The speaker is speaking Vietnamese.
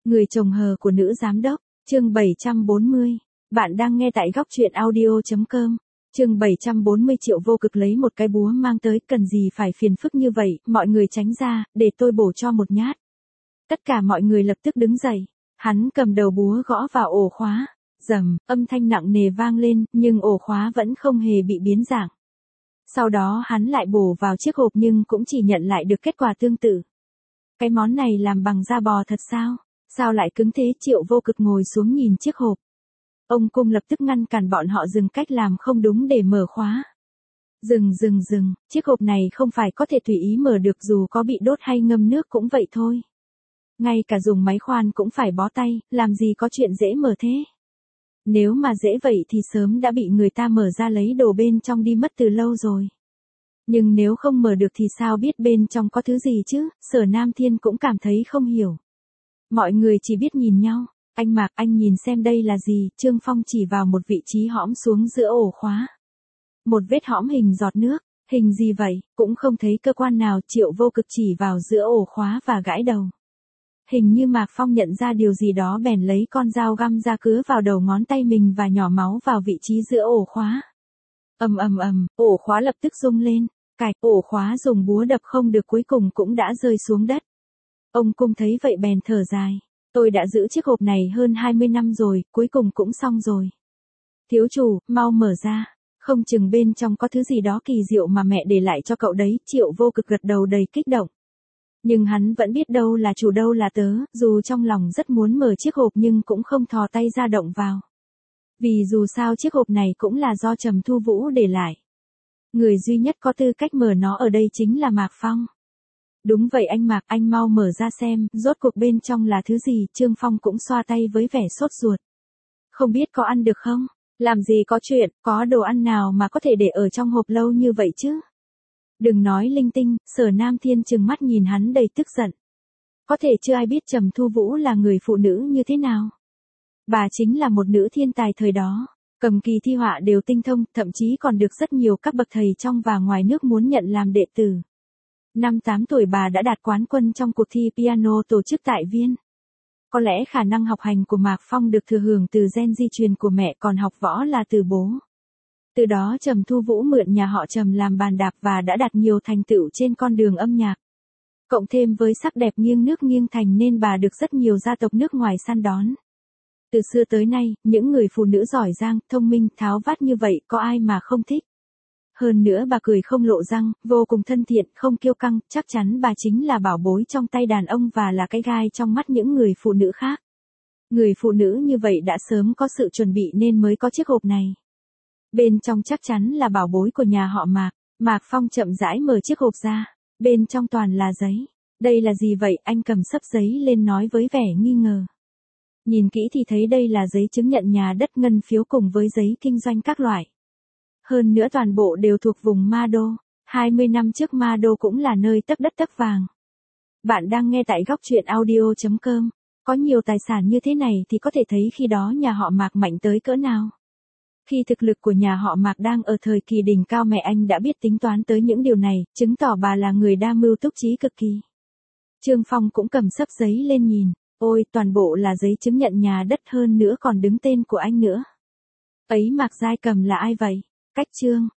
Người chồng hờ của nữ giám đốc, chương 740. Bạn đang nghe tại góc truyện audio.com. Chương 740 Triệu Vô Cực lấy một cái búa mang tới, cần gì phải phiền phức như vậy, mọi người tránh ra, để tôi bổ cho một nhát. Tất cả mọi người lập tức đứng dậy, hắn cầm đầu búa gõ vào ổ khóa, rầm, âm thanh nặng nề vang lên, nhưng ổ khóa vẫn không hề bị biến dạng. Sau đó hắn lại bổ vào chiếc hộp nhưng cũng chỉ nhận lại được kết quả tương tự. Cái món này làm bằng da bò thật sao? Sao lại cứng thế? Triệu Vô Cực ngồi xuống nhìn chiếc hộp. Ông Cung lập tức ngăn cản bọn họ dừng cách làm không đúng để mở khóa. Dừng, chiếc hộp này không phải có thể tùy ý mở được, dù có bị đốt hay ngâm nước cũng vậy thôi. Ngay cả dùng máy khoan cũng phải bó tay, làm gì có chuyện dễ mở thế. Nếu mà dễ vậy thì sớm đã bị người ta mở ra lấy đồ bên trong đi mất từ lâu rồi. Nhưng nếu không mở được thì sao biết bên trong có thứ gì chứ? Sở Nam Thiên cũng cảm thấy không hiểu. Mọi người chỉ biết nhìn nhau. Anh Mạc, anh nhìn xem đây là gì? Trương Phong chỉ vào một vị trí hõm xuống giữa ổ khóa. Một vết hõm hình giọt nước. Hình gì vậy? Cũng không thấy cơ quan nào. Triệu Vô Cực chỉ vào giữa ổ khóa và gãi đầu. Hình như Mạc Phong nhận ra điều gì đó bèn lấy con dao găm ra cứa vào đầu ngón tay mình và nhỏ máu vào vị trí giữa ổ khóa. Ầm, ổ khóa lập tức rung lên. Cạch, ổ khóa dùng búa đập không được, cuối cùng cũng đã rơi xuống đất. Ông Cung thấy vậy bèn thở dài. Tôi đã giữ chiếc hộp này hơn 20 năm rồi, cuối cùng cũng xong rồi. Thiếu chủ, mau mở ra. Không chừng bên trong có thứ gì đó kỳ diệu mà mẹ để lại cho cậu đấy. Triệu Vô Cực gật đầu đầy kích động. Nhưng hắn vẫn biết đâu là chủ đâu là tớ, dù trong lòng rất muốn mở chiếc hộp nhưng cũng không thò tay ra động vào. Vì dù sao chiếc hộp này cũng là do Trầm Thu Vũ để lại. Người duy nhất có tư cách mở nó ở đây chính là Mạc Phong. Đúng vậy anh Mạc, anh mau mở ra xem, rốt cuộc bên trong là thứ gì? Trương Phong cũng xoa tay với vẻ sốt ruột. Không biết có ăn được không? Làm gì có chuyện, có đồ ăn nào mà có thể để ở trong hộp lâu như vậy chứ? Đừng nói linh tinh. Sở Nam Thiên trừng mắt nhìn hắn đầy tức giận. Có thể chưa ai biết Trầm Thu Vũ là người phụ nữ như thế nào. Bà chính là một nữ thiên tài thời đó. Cầm kỳ thi họa đều tinh thông, thậm chí còn được rất nhiều các bậc thầy trong và ngoài nước muốn nhận làm đệ tử. Năm 8 tuổi bà đã đạt quán quân trong cuộc thi piano tổ chức tại Viên. Có lẽ khả năng học hành của Mạc Phong được thừa hưởng từ gen di truyền của mẹ, còn học võ là từ bố. Từ đó Trầm Thu Vũ mượn nhà họ Trầm làm bàn đạp và đã đạt nhiều thành tựu trên con đường âm nhạc. Cộng thêm với sắc đẹp nghiêng nước nghiêng thành nên bà được rất nhiều gia tộc nước ngoài săn đón. Từ xưa tới nay, những người phụ nữ giỏi giang, thông minh, tháo vát như vậy có ai mà không thích. Hơn nữa bà cười không lộ răng, vô cùng thân thiện, không kiêu căng, chắc chắn bà chính là bảo bối trong tay đàn ông và là cái gai trong mắt những người phụ nữ khác. Người phụ nữ như vậy đã sớm có sự chuẩn bị nên mới có chiếc hộp này. Bên trong chắc chắn là bảo bối của nhà họ Mạc. Mạc Phong chậm rãi mở chiếc hộp ra. Bên trong toàn là giấy. Đây là gì vậy? Anh cầm xấp giấy lên nói với vẻ nghi ngờ. Nhìn kỹ thì thấy đây là giấy chứng nhận nhà đất, ngân phiếu cùng với giấy kinh doanh các loại. Hơn nữa toàn bộ đều thuộc vùng Ma Đô. 20 năm trước Ma Đô cũng là nơi tấp đất tấp vàng. Bạn đang nghe tại góc truyện audio.com. Có nhiều tài sản như thế này thì có thể thấy khi đó nhà họ Mạc mạnh tới cỡ nào. Khi thực lực của nhà họ Mạc đang ở thời kỳ đỉnh cao, mẹ anh đã biết tính toán tới những điều này, chứng tỏ bà là người đa mưu túc trí cực kỳ. Trương Phong cũng cầm xấp giấy lên nhìn. Ôi, toàn bộ là giấy chứng nhận nhà đất, hơn nữa còn đứng tên của anh nữa. Ấy, Mạc Giai Cầm là ai vậy? Cách Trương,